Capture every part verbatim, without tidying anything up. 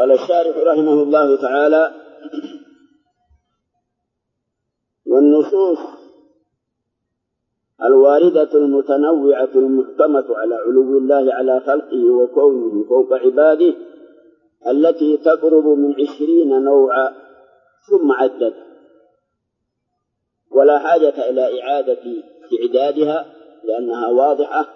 قال الشارح رحمه الله تعالى: والنصوص الواردة المتنوعة المحكمة على علو الله على خلقه وكونه فوق عباده التي تقرب من عشرين نوعا ثم عدد، ولا حاجة إلى إعادة إعدادها لأنها واضحة.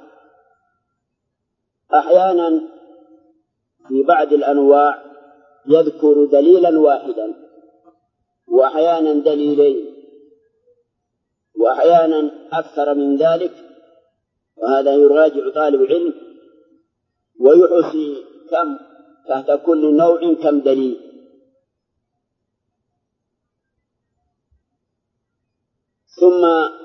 أحيانا في بعض الأنواع يذكر دليلا واحدا، وأحيانا دليلين، وأحيانا أكثر من ذلك، وهذا يراجع طالب علم ويحصي كم تحت كل نوع كم دليل. ثم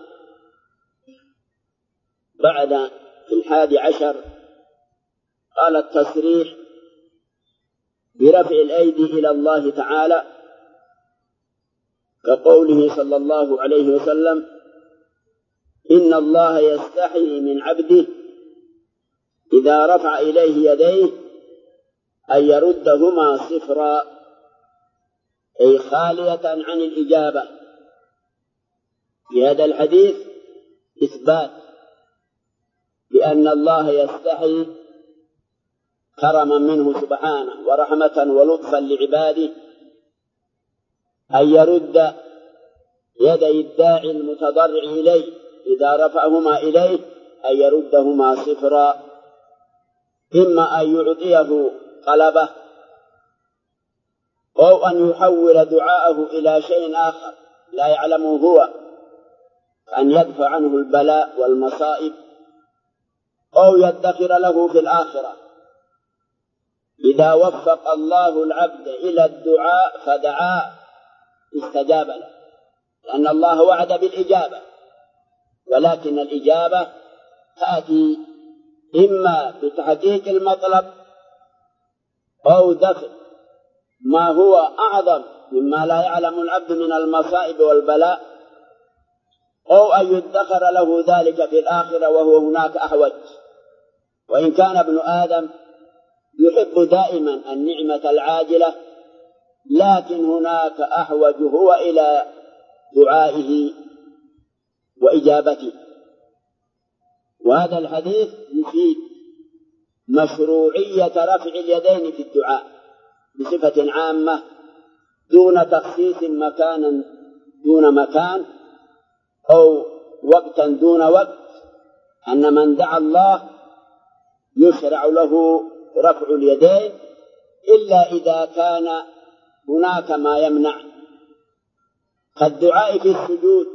بعد الحادي عشر قال: التصريح برفع الأيدي إلى الله تعالى، كقوله صلى الله عليه وسلم: إن الله يستحي من عبده إذا رفع إليه يديه أن يردهما صفرا، أي خالية عن الإجابة. في هذا الحديث إثبات بأن الله يستحي كرما منه سبحانه ورحمة ولطفا لعباده أن يرد يدي الداعي المتضرع إليه إذا رفعهما إليه أن يردهما صفرا، إما أن يعطيه قلبه أو أن يحول دعاءه إلى شيء آخر لا يعلمه هو، أن يدفع عنه البلاء والمصائب، أو يدخر له في الآخرة. إذا وفق الله العبد إلى الدعاء فدعا استجاب له، لأن الله وعد بالإجابة، ولكن الإجابة تأتي إما بتحقيق المطلب أو دفع ما هو أعظم مما لا يعلم العبد من المصائب والبلاء، أو أن يدخر له ذلك في الآخرة وهو هناك أحوج. وإن كان ابن آدم يحب دائما النعمة العاجلة، لكن هناك أحوج هو إلى دعائه وإجابته. وهذا الحديث يفيد مشروعية رفع اليدين في الدعاء بصفة عامة دون تخصيص مكانا دون مكان أو وقتا دون وقت، أن من دعا الله يشرع له رفع اليدين إلا إذا كان هناك ما يمنع، كالدعاء في السجود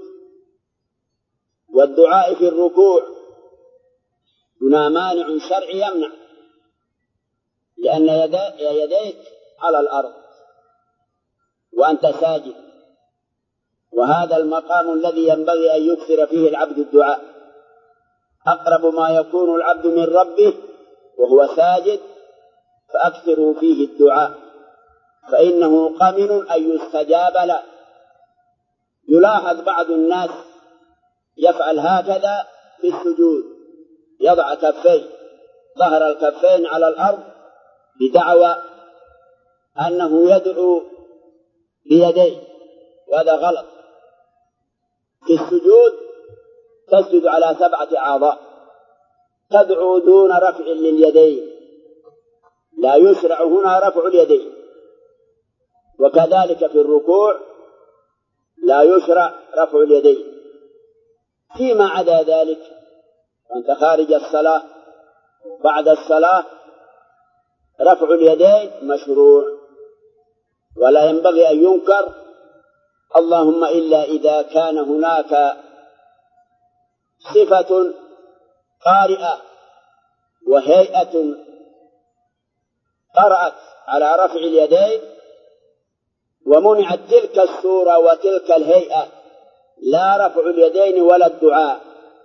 والدعاء في الركوع، هنا مانع شرعي يمنع، لأن يديك على الأرض وأنت ساجد، وهذا المقام الذي ينبغي أن يكثر فيه العبد الدعاء. أقرب ما يكون العبد من ربه وهو ساجد، فأكثروا فيه الدعاء، فإنه قمن أن يستجاب له. يلاحظ بعض الناس يفعل هكذا في السجود، يضع كفيه ظهر الكفين على الأرض بدعوى أنه يدعو بيديه، وهذا غلط. في السجود تسجد على سبعة أعضاء، تدعو دون رفع لليدين، لا يشرع هنا رفع اليدين. وكذلك في الركوع لا يشرع رفع اليدين. فيما عدا ذلك وأنت خارج الصلاة بعد الصلاة رفع اليدين مشروع ولا ينبغي أن ينكر، اللهم إلا إذا كان هناك صفة قارئة وهيئة قرأت على رفع اليدين ومنعت تلك الصورة وتلك الهيئة، لا رفع اليدين ولا الدعاء،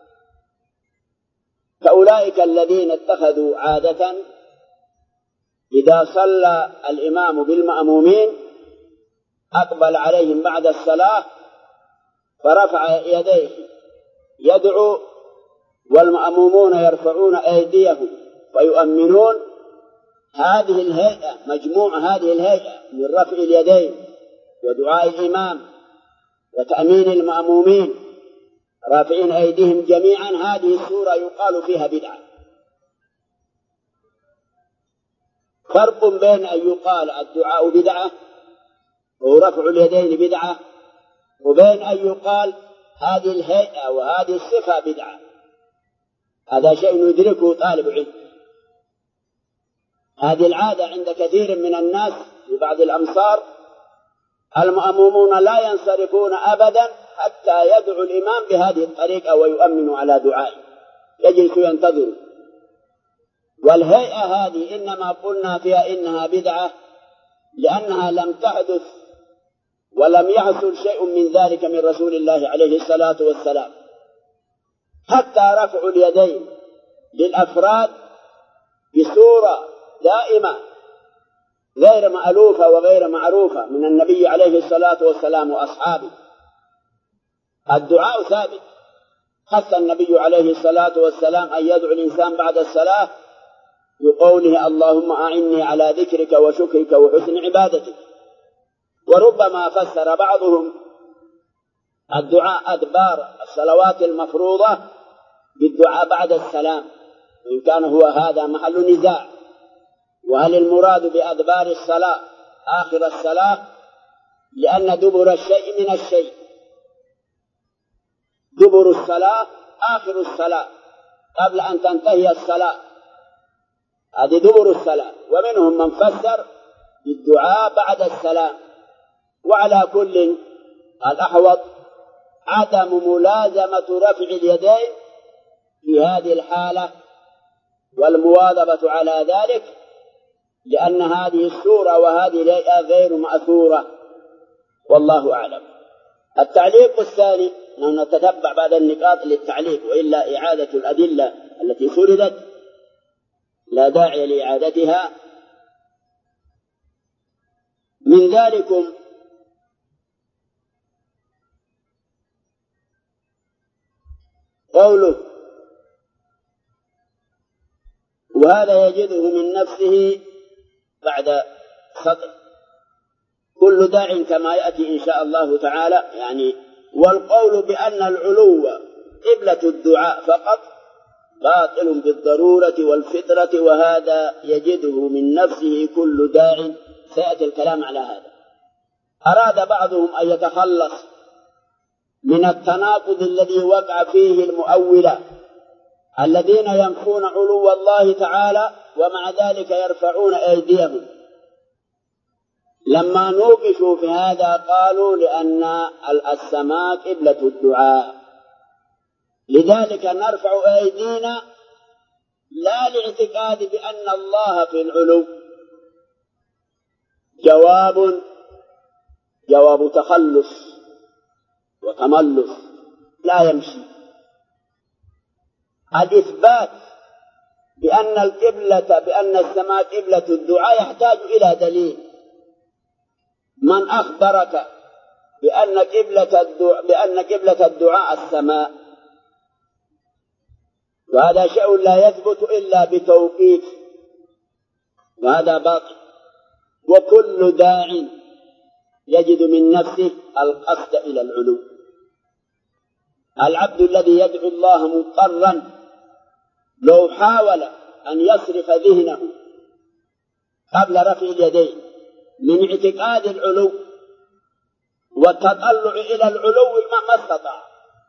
فأولئك الذين اتخذوا عادة إذا صلى الإمام بالمأمومين أقبل عليهم بعد الصلاة فرفع يديه يدعو، والمأمومون يرفعون أيديهم ويؤمنون، هذه الهيئة، مجموع هذه الهيئة من رفع اليدين ودعاء الإمام وتأمين المأمومين رافعين أيديهم جميعا، هذه السورة يقال فيها بدعة. فرق بين أن يقال الدعاء بدعة ورفع اليدين بدعة، وبين أن يقال هذه الهيئة وهذه الصفة بدعة. هذا شيء يدركه طالب علم. هذه العادة عند كثير من الناس في بعض الأمصار، المأمومون لا ينصرفون أبدا حتى يدعو الإمام بهذه الطريقة ويؤمن على دعائه، يجلس ينتظر. والهيئة هذه إنما قلنا فيها إنها بدعة لأنها لم تحدث ولم يحصل شيء من ذلك من رسول الله عليه الصلاة والسلام. حتى رفع اليدين للأفراد بصورة دائمة غير مألوفة وغير معروفة من النبي عليه الصلاة والسلام وأصحابه. الدعاء ثابت، حث النبي عليه الصلاة والسلام أن يدعو الإنسان بعد الصلاة بقوله اللهم أعني على ذكرك وشكرك وحسن عبادتك. وربما فسر بعضهم الدعاء أدبار الصلوات المفروضة بالدعاء بعد السلام، وإن كان هو هذا محل نزاع. وهل المراد بأدبار الصلاة آخر الصلاة؟ لأن دبر الشيء من الشيء، دبر الصلاة آخر الصلاة قبل أن تنتهي الصلاة، هذه دبر الصلاة. ومنهم من فسر بالدعاء بعد السلام. وعلى كل الأحوط عدم ملازمة رفع اليدين في هذه الحالة والمواظبة على ذلك، لأن هذه السورة وهذه الهيئة غير مأثورة، والله أعلم. التعليق الثاني، نحن نتتبع بعد النقاط للتعليق، وإلا إعادة الأدلة التي سردت لا داعي لإعادتها. من ذلكم قوله وهذا يجده من نفسه بعد سطر كل داع كما يأتي إن شاء الله تعالى، يعني والقول بأن العلو قبلة الدعاء فقط باطل بالضرورة والفطرة، وهذا يجده من نفسه كل داع. سيأتي الكلام على هذا. أراد بعضهم أن يتخلص من التناقض الذي وقع فيه المؤولة الذين ينفون علو الله تعالى ومع ذلك يرفعون أيديهم. لما نوقشوا في هذا قالوا لأن السماء قبلة الدعاء، لذلك نرفع أيدينا لا لاعتقاد بأن الله في العلو. جواب جواب تخلص وتملص لا يمشي. الإثبات بأن القبلة بأن السماء قبلة الدعاء يحتاج إلى دليل. من أخبرك بأن قبلة الدعاء بأن قبلة الدعاء السماء؟ وهذا شيء لا يثبت إلا بتوقيف، وهذا باطل. وكل داع يجد من نفسه القصد إلى العلو. العبد الذي يدعو الله مضطرا لو حاول أن يصرف ذهنه قبل رفع اليدين من اعتقاد العلو والتطلع إلى العلو ما استطاع.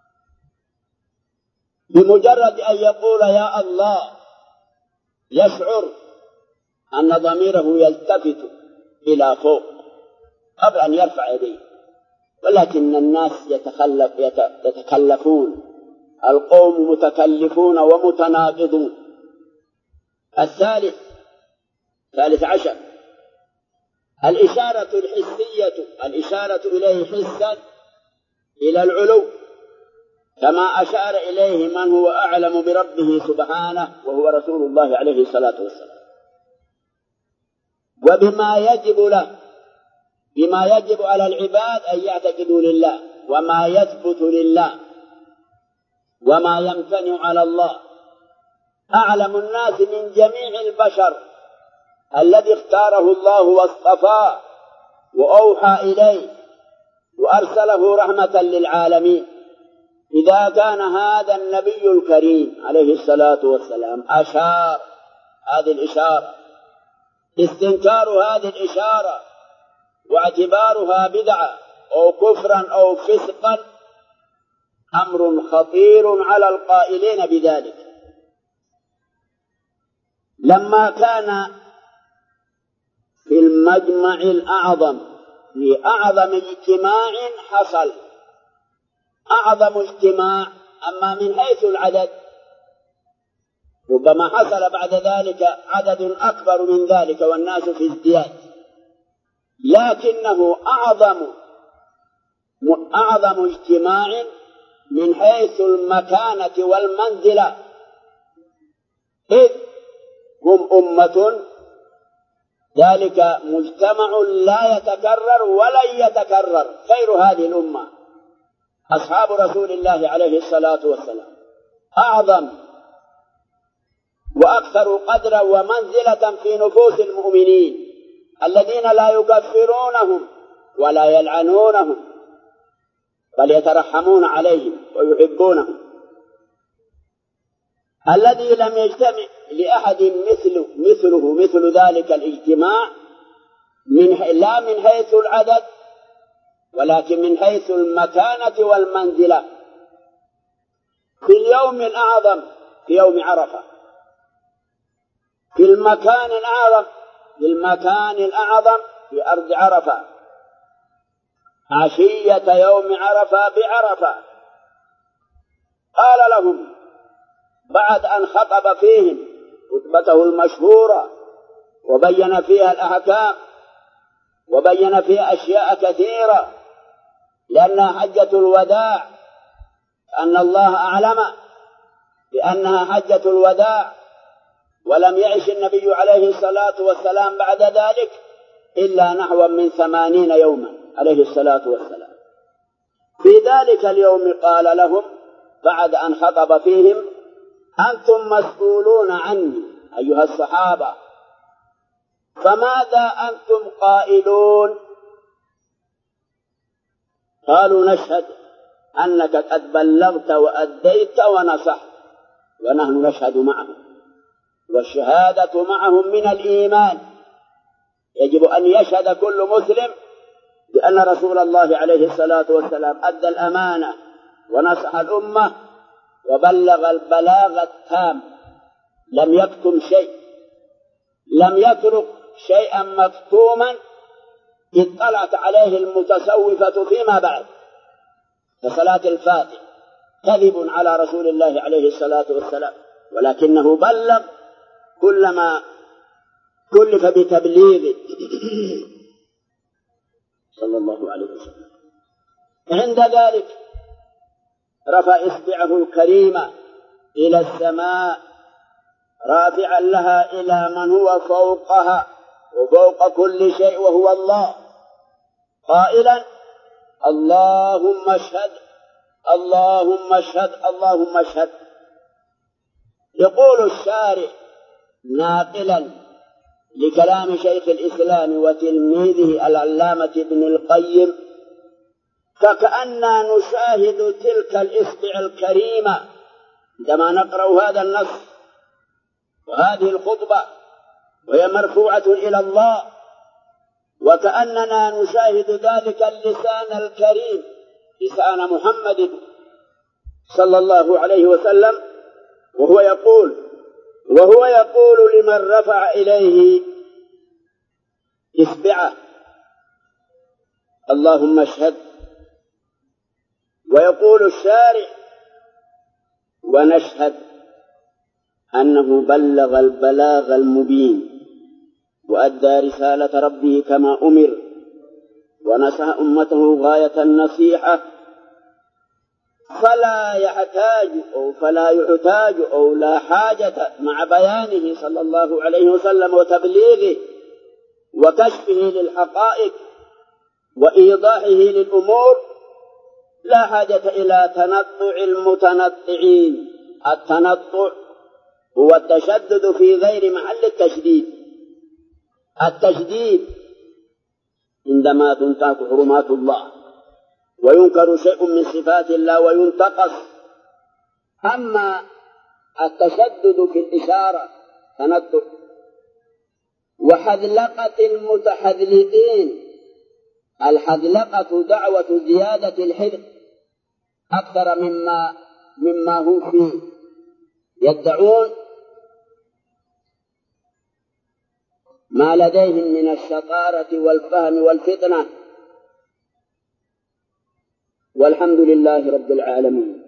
بمجرد أن يقول يا الله يشعر أن ضميره يلتفت إلى فوق قبل أن يرفع يديه. ولكن الناس يتخلف يتكلفون، القوم متكلفون ومتناقضون. الثالث ثالث عشر الإشارة الحسية، الإشارة إليه حسا إلى العلو، كما أشار إليه من هو أعلم بربه سبحانه وهو رسول الله عليه الصلاة والسلام. وبما يجب له، بما يجب على العباد أن يعتقدوا لله، وما يثبت لله وما يمتنع على الله. أعلم الناس من جميع البشر الذي اختاره الله واصطفاه وأوحى إليه وأرسله رحمة للعالمين. إذا كان هذا النبي الكريم عليه الصلاة والسلام أشار هذه الإشارة، استنكار هذه الإشارة واعتبارها بدعة أو كفرا أو فسقا أمر خطير على القائلين بذلك. لما كان في المجمع الأعظم، في أعظم اجتماع حصل، أعظم اجتماع، أما من حيث العدد ربما حصل بعد ذلك عدد أكبر من ذلك والناس في ازدياد، لكنه أعظم أعظم اجتماع من حيث المكانة والمنزلة، إذ هم أمة، ذلك مجتمع لا يتكرر ولن يتكرر خير هذه الأمة أصحاب رسول الله عليه الصلاة والسلام، أعظم وأكثر قدرا ومنزلة في نفوس المؤمنين الذين لا يكفرونهم ولا يلعنونهم بل يترحمون عليهم ويحبونهم. الذي لم يجتمع لأحد مثله مثله مثل ذلك الاجتماع من لا من حيث العدد ولكن من حيث المكانة والمنزلة في اليوم الأعظم، في يوم عرفة، في المكان الأعظم، في المكان الأعظم في أرض عرفة، عشية يوم عرفة بعرفة. قال لهم بعد أن خطب فيهم خطبته المشهورة وبين فيها الأحكام وبين فيها أشياء كثيرة، لأنها حجة الوداع، أن الله أعلم بأنها حجة الوداع، ولم يعش النبي عليه الصلاة والسلام بعد ذلك إلا نحو من ثمانين يوما عليه الصلاة والسلام. في ذلك اليوم قال لهم بعد أن خطب فيهم: أنتم مسؤولون عني أيها الصحابة، فماذا أنتم قائلون؟ قالوا: نشهد أنك قد بلغت وأديت ونصحت، ونحن نشهد معهم، والشهادة معهم من الإيمان. يجب أن يشهد كل مسلم بأن رسول الله عليه الصلاة والسلام أدى الأمانة ونصح الأمة وبلغ البلاغ التام، لم يكتم شيء، لم يترك شيئا مكتوما اطلعت عليه المتصوفة فيما بعد كصلاة الفاتح، كذب على رسول الله عليه الصلاة والسلام، ولكنه بلغ كل ما كلف بتبليغه صلى الله عليه وسلم. عند ذلك رفع إصبعه الكريمة إلى السماء رافعا لها إلى من هو فوقها وفوق كل شيء وهو الله، قائلا: اللهم اشهد اللهم اشهد اللهم اشهد. يقول الشارع ناقلا لكلام شيخ الإسلام وتلميذه العلامة ابن القيم: فكأننا نشاهد تلك الإصبع الكريمة عندما نقرأ هذا النص وهذه الخطبة وهي مرفوعة إلى الله، وكأننا نشاهد ذلك اللسان الكريم، لسان محمد صلى الله عليه وسلم، وهو يقول وهو يقول لمن رفع إليه إصبعه: اللهم اشهد. ويقول الشارع: ونشهد أنه بلغ البلاغ المبين وأدى رسالة ربه كما أمر ونصح أمته غاية النصيحة، فلا يحتاج أو فلا يحتاج أو لا حاجة مع بيانه صلى الله عليه وسلم وتبليغه وكشفه للحقائق وإيضاحه للأمور، لا حاجة إلى تنطع المتنطعين. التنطع هو التشدد في غير محل التشديد، التشديد عندما تنتهك حرمات الله وينكر شيء من صفات الله وينتقص. أما التشدد في الإشارة تنطق، وحذلقة المتحذلقين، الحذلقة دعوة زيادة الحذق أكثر مما مما هم فيه، يدعون ما لديهم من الشطارة والفهم والفطنة، والحمد لله رب العالمين.